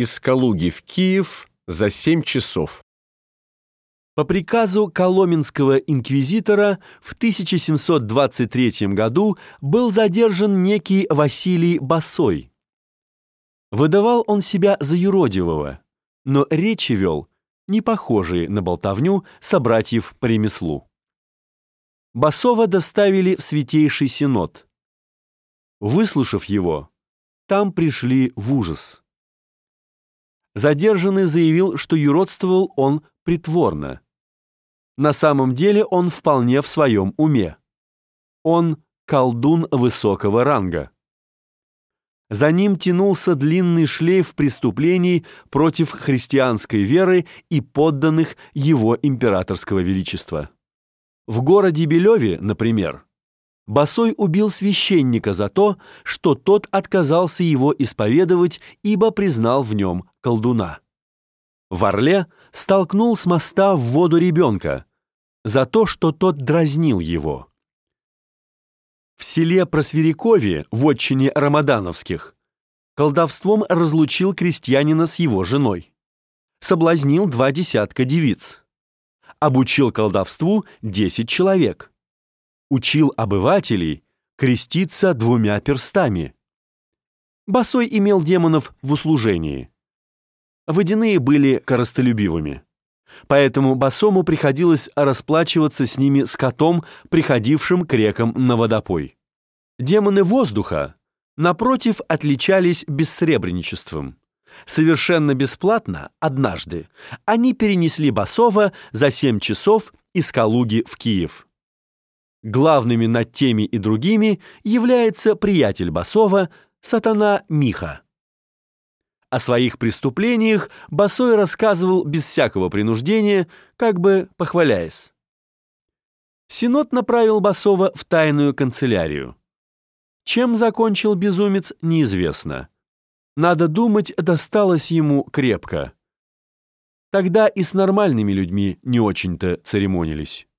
из Калуги в Киев за 7 часов. По приказу коломенского инквизитора в 1723 году был задержан некий Василий Босой. Выдавал он себя за юродивого, но речи вел, не похожие на болтовню собратьев по ремеслу. Босова доставили в Святейший Синод. Выслушав его, там пришли в ужас. Задержанный заявил, что юродствовал он притворно. На самом деле он вполне в своем уме. Он колдун высокого ранга. За ним тянулся длинный шлейф преступлений против христианской веры и подданных его императорского величества. В городе Белеве, например, Босой убил священника за то, что тот отказался его исповедовать, ибо признал в нем колдуна. В Орле столкнул с моста в воду ребенка за то, что тот дразнил его. В селе Просверякове, вотчине Рамадановских, колдовством разлучил крестьянина с его женой. Соблазнил 20 девиц. Обучил колдовству 10 человек. Учил обывателей креститься 2 перстами. Босой имел демонов в услужении. Водяные были корыстолюбивыми. Поэтому Босому приходилось расплачиваться с ними скотом, приходившим к рекам на водопой. Демоны воздуха, напротив, отличались бессребреничеством. Совершенно бесплатно, однажды, они перенесли Босова за 7 часов из Калуги в Киев. Главными над теми и другими является приятель Босова, сатана Миха. О своих преступлениях Босой рассказывал без всякого принуждения, как бы похваляясь. Синод направил Босова в тайную канцелярию. Чем закончил безумец, неизвестно. Надо думать, досталось ему крепко. Тогда и с нормальными людьми не очень-то церемонились.